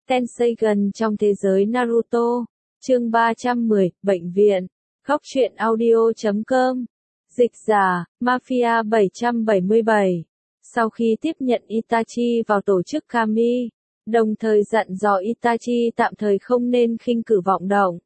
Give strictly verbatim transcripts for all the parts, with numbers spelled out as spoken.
Tenseigan trong thế giới Naruto. Chương ba trăm mười, Bệnh viện. Góc truyện audio chấm com. Dịch giả, Mafia bảy trăm bảy mươi bảy. Sau khi tiếp nhận Itachi vào tổ chức Kami, đồng thời dặn dò Itachi tạm thời không nên khinh cử vọng động,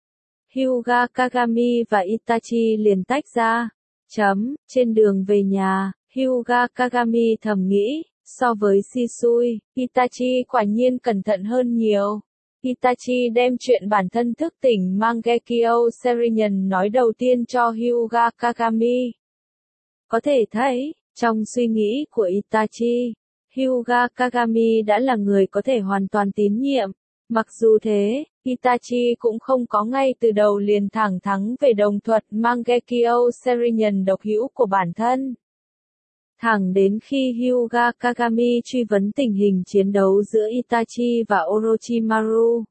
Hyuga Kagami và Itachi liền tách ra. Chấm, trên đường về nhà, Hyuga Kagami thầm nghĩ, so với Shisui, Itachi quả nhiên cẩn thận hơn nhiều. Itachi đem chuyện bản thân thức tỉnh Mangekyo Sharingan nói đầu tiên cho Hyuga Kagami. Có thể thấy, trong suy nghĩ của Itachi, Hyuga Kagami đã là người có thể hoàn toàn tín nhiệm. Mặc dù thế, Itachi cũng không có ngay từ đầu liền thẳng thắn về đồng thuật Mangekyo Sharingan độc hữu của bản thân. Thẳng đến khi Hyuga Kagami truy vấn tình hình chiến đấu giữa Itachi và Orochimaru,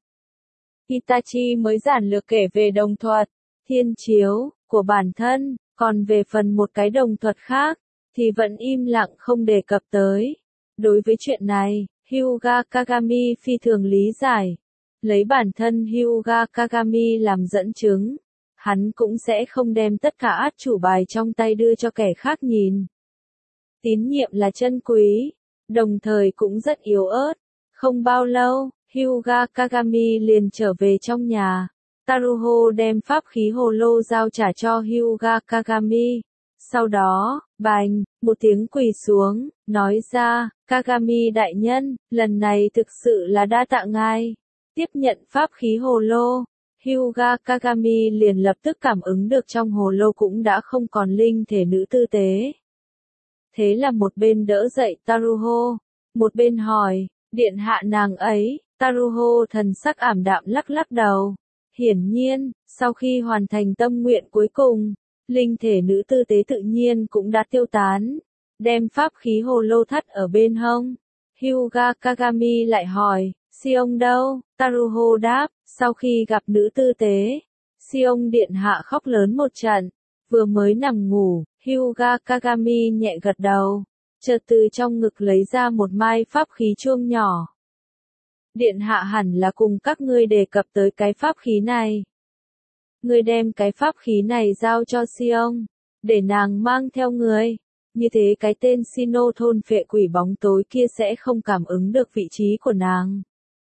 Itachi mới giản lược kể về đồng thuật, thiên chiếu, của bản thân, còn về phần một cái đồng thuật khác, thì vẫn im lặng không đề cập tới. Đối với chuyện này, Hyuga Kagami phi thường lý giải. Lấy bản thân Hyuga Kagami làm dẫn chứng, hắn cũng sẽ không đem tất cả át chủ bài trong tay đưa cho kẻ khác nhìn. Tín nhiệm là chân quý, đồng thời cũng rất yếu ớt. Không bao lâu, Hyuga Kagami liền trở về trong nhà. Taruho đem pháp khí hồ lô giao trả cho Hyuga Kagami. Sau đó, bành, một tiếng quỳ xuống, nói ra, Kagami đại nhân, lần này thực sự là đa tạ ngài. Tiếp nhận pháp khí hồ lô, Hyuga Kagami liền lập tức cảm ứng được trong hồ lô cũng đã không còn linh thể nữ tư tế. Thế là một bên đỡ dậy Taruho, một bên hỏi, điện hạ nàng ấy. Taruho thần sắc ảm đạm lắc lắc đầu. Hiển nhiên, sau khi hoàn thành tâm nguyện cuối cùng, linh thể nữ tư tế tự nhiên cũng đã tiêu tán. Đem pháp khí hồ lô thắt ở bên hông. Hyuga Kagami lại hỏi, Xiong đâu? Taruho đáp, sau khi gặp nữ tư tế, Xiong điện hạ khóc lớn một trận. Vừa mới nằm ngủ, Hyuga Kagami nhẹ gật đầu, chợt từ trong ngực lấy ra một mai pháp khí chuông nhỏ. Điện hạ hẳn là cùng các ngươi đề cập tới cái pháp khí này. Ngươi đem cái pháp khí này giao cho Xiong, để nàng mang theo người. Như thế cái tên Shino thôn phệ quỷ bóng tối kia sẽ không cảm ứng được vị trí của nàng.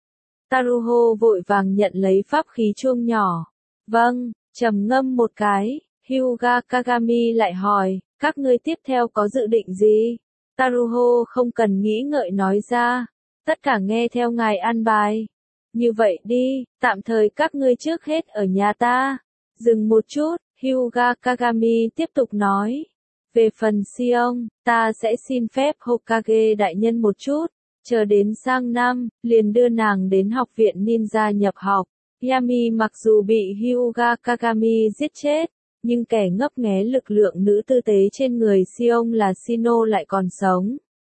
Taruho vội vàng nhận lấy pháp khí chuông nhỏ. Vâng, trầm ngâm một cái, Hyuga Kagami lại hỏi, các ngươi tiếp theo có dự định gì? Taruho không cần nghĩ ngợi nói ra, tất cả nghe theo ngài an bài. Như vậy đi, tạm thời các ngươi trước hết ở nhà ta. Dừng một chút, Hyuga Kagami tiếp tục nói. Về phần Xiong, ta sẽ xin phép Hokage đại nhân một chút, chờ đến sang năm, liền đưa nàng đến học viện ninja nhập học. Yami mặc dù bị Hyuga Kagami giết chết, nhưng kẻ ngấp nghé lực lượng nữ tư tế trên người Xiong là Shino lại còn sống.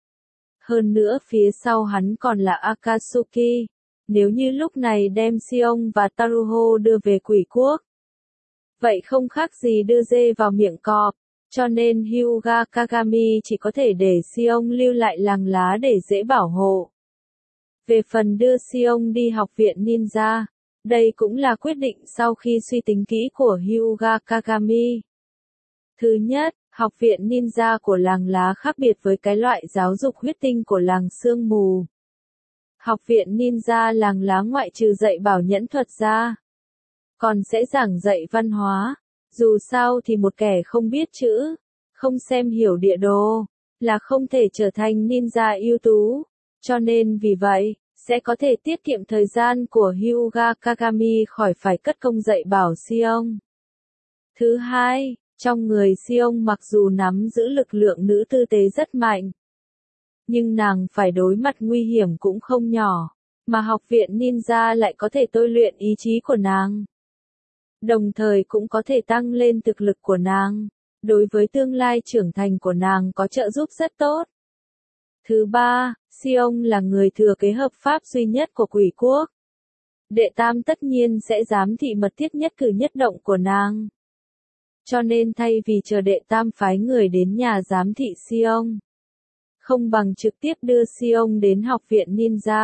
Hơn nữa phía sau hắn còn là Akatsuki. Nếu như lúc này đem Xiong và Taruho đưa về quỷ quốc, vậy không khác gì đưa dê vào miệng cọp. Cho nên Hyuga Kagami chỉ có thể để Xiong lưu lại làng lá để dễ bảo hộ. Về phần đưa Xiong đi học viện ninja, đây cũng là quyết định sau khi suy tính kỹ của Hyuga Kagami. Thứ nhất, học viện ninja của làng lá khác biệt với cái loại giáo dục huyết tinh của làng sương mù. Học viện ninja làng lá ngoại trừ dạy bảo nhẫn thuật ra, còn sẽ giảng dạy văn hóa. Dù sao thì một kẻ không biết chữ, không xem hiểu địa đồ, là không thể trở thành ninja ưu tú. Cho nên vì vậy, sẽ có thể tiết kiệm thời gian của Hyuga Kagami khỏi phải cất công dạy bảo Xiong. Thứ hai, trong người Xiong mặc dù nắm giữ lực lượng nữ tư tế rất mạnh, nhưng nàng phải đối mặt nguy hiểm cũng không nhỏ, mà học viện ninja lại có thể tôi luyện ý chí của nàng. Đồng thời cũng có thể tăng lên thực lực của nàng, đối với tương lai trưởng thành của nàng có trợ giúp rất tốt. Thứ ba, Xiong là người thừa kế hợp pháp duy nhất của quỷ quốc. Đệ tam tất nhiên sẽ giám thị mật thiết nhất cử nhất động của nàng. Cho nên thay vì chờ đệ tam phái người đến nhà giám thị Xiong, không bằng trực tiếp đưa Xiong đến học viện ninja.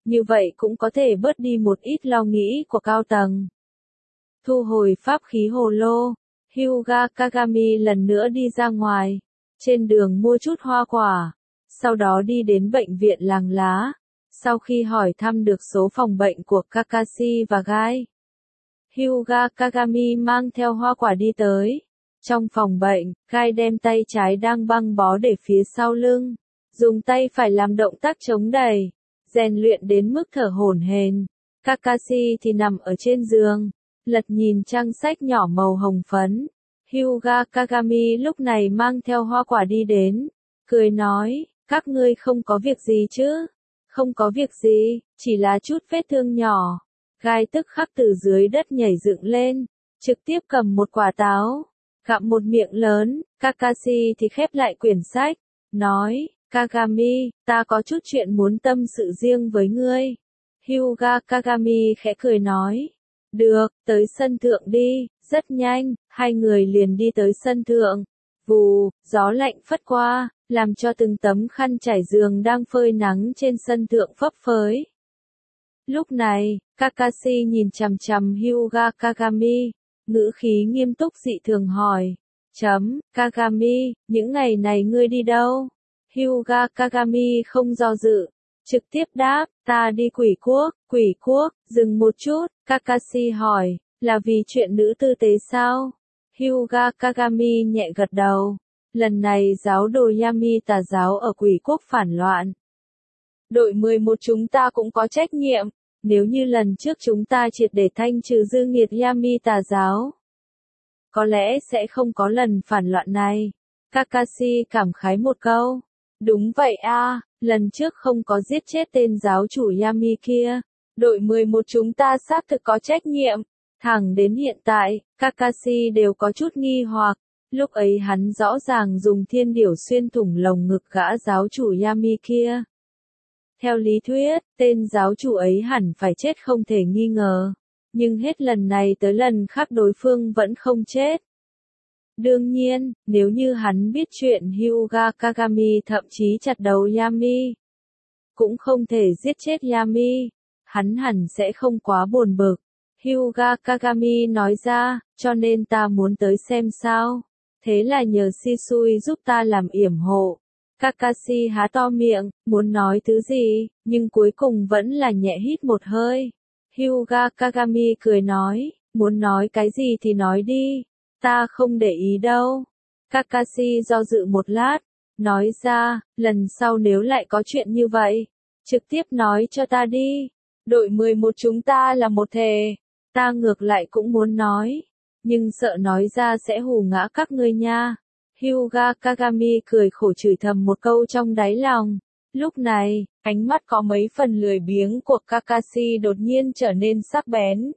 như vậy cũng có thể bớt đi một ít lo nghĩ của cao tầng. Thu hồi pháp khí hồ lô, Hyuga Kagami lần nữa đi ra ngoài, trên đường mua chút hoa quả, sau đó đi đến bệnh viện làng lá. Sau khi hỏi thăm được số phòng bệnh của Kakashi và Gai, Hyuga Kagami mang theo hoa quả đi tới. Trong phòng bệnh, Gai đem tay trái đang băng bó để phía sau lưng, dùng tay phải làm động tác chống đẩy, rèn luyện đến mức thở hổn hển. Kakashi thì nằm ở trên giường, lật nhìn trang sách nhỏ màu hồng phấn. Hyuga Kagami lúc này mang theo hoa quả đi đến, cười nói, các ngươi không có việc gì chứ? Không có việc gì, chỉ là chút vết thương nhỏ. Gai tức khắc từ dưới đất nhảy dựng lên, trực tiếp cầm một quả táo, gặm một miệng lớn. Kakashi thì khép lại quyển sách, nói, Kagami, ta có chút chuyện muốn tâm sự riêng với ngươi. Hyuga Kagami khẽ cười nói, được, tới sân thượng đi. Rất nhanh, hai người liền đi tới sân thượng. Vù, gió lạnh phất qua, làm cho từng tấm khăn trải giường đang phơi nắng trên sân thượng phấp phới. Lúc này, Kakashi nhìn chằm chằm Hyuga Kagami, ngữ khí nghiêm túc dị thường hỏi. Chấm, Kagami, những ngày này ngươi đi đâu? Hyuga Kagami không do dự, trực tiếp đáp, ta đi quỷ quốc. Quỷ quốc, dừng một chút, Kakashi hỏi, là vì chuyện nữ tư tế sao? Hyuga Kagami nhẹ gật đầu. Lần này giáo đồ Yami tà giáo ở quỷ quốc phản loạn. Đội mười một chúng ta cũng có trách nhiệm, nếu như lần trước chúng ta triệt để thanh trừ dư nghiệt Yami tà giáo, có lẽ sẽ không có lần phản loạn này. Kakashi cảm khái một câu. Đúng vậy a, lần trước không có giết chết tên giáo chủ Yami kia. Đội mười một chúng ta xác thực có trách nhiệm. Thẳng đến hiện tại, Kakashi đều có chút nghi hoặc. Lúc ấy hắn rõ ràng dùng thiên điểu xuyên thủng lồng ngực gã giáo chủ Yami kia. Theo lý thuyết, tên giáo chủ ấy hẳn phải chết không thể nghi ngờ. Nhưng hết lần này tới lần khác đối phương vẫn không chết. Đương nhiên, nếu như hắn biết chuyện Hyuga Kagami thậm chí chặt đầu Yami, cũng không thể giết chết Yami, hắn hẳn sẽ không quá buồn bực. Hyuga Kagami nói ra, cho nên ta muốn tới xem sao. Thế là nhờ Shisui giúp ta làm yểm hộ. Kakashi há to miệng, muốn nói thứ gì, nhưng cuối cùng vẫn là nhẹ hít một hơi. Hyuga Kagami cười nói, muốn nói cái gì thì nói đi, ta không để ý đâu. Kakashi do dự một lát, nói ra, lần sau nếu lại có chuyện như vậy, trực tiếp nói cho ta đi. Đội mười một chúng ta là một thể, ta ngược lại cũng muốn nói, nhưng sợ nói ra sẽ hù ngã các ngươi nha. Hyuga Kagami cười khổ chửi thầm một câu trong đáy lòng. Lúc này, ánh mắt có mấy phần lười biếng của Kakashi đột nhiên trở nên sắc bén.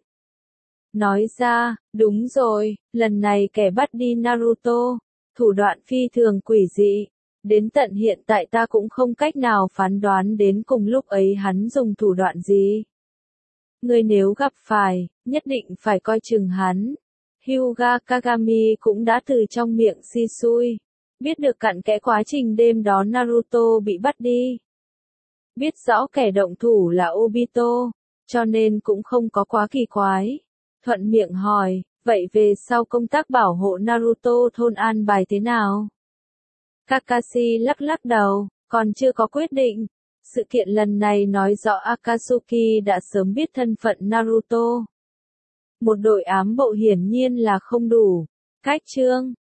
Nói ra, đúng rồi, lần này kẻ bắt đi Naruto, thủ đoạn phi thường quỷ dị. Đến tận hiện tại ta cũng không cách nào phán đoán đến cùng lúc ấy hắn dùng thủ đoạn gì. Người nếu gặp phải, nhất định phải coi chừng hắn. Hyuga Kagami cũng đã từ trong miệng Shisui biết được cặn kẽ quá trình đêm đó Naruto bị bắt đi. Biết rõ kẻ động thủ là Obito, cho nên cũng không có quá kỳ quái. Thuận miệng hỏi, vậy về sau công tác bảo hộ Naruto thôn an bài thế nào? Kakashi lắc lắc đầu, còn chưa có quyết định. Sự kiện lần này nói rõ Akatsuki đã sớm biết thân phận Naruto. Một đội ám bộ hiển nhiên là không đủ. Cách chương